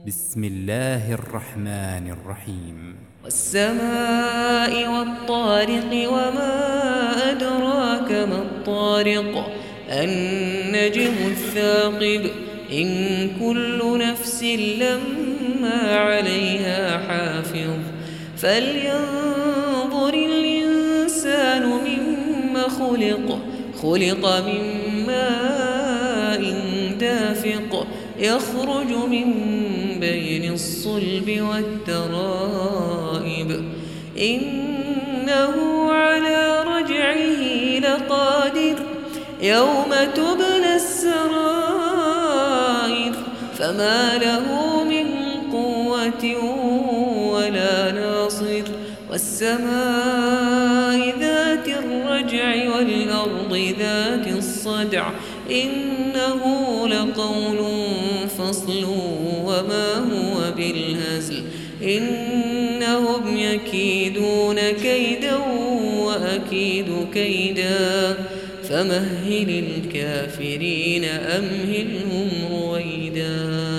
بسم الله الرحمن الرحيم. والسماء والطارق وما أدراك ما الطارق النجم الثاقب إن كل نفس لما عليها حافظ فلينظر الإنسان مما خلق من ماء دافق يخرج من بين الصلب والترائب إنه على رجعه لقادر يوم تبلى السرائر فما له من قوة ولا ناصر والسماء ذات الرجع والأرض ذات الصدع إنه لقول فصل وما هو بالهزل إنهم يكيدون كيدا وأكيد كيدا فمهل الكافرين أمهلهم رويدا.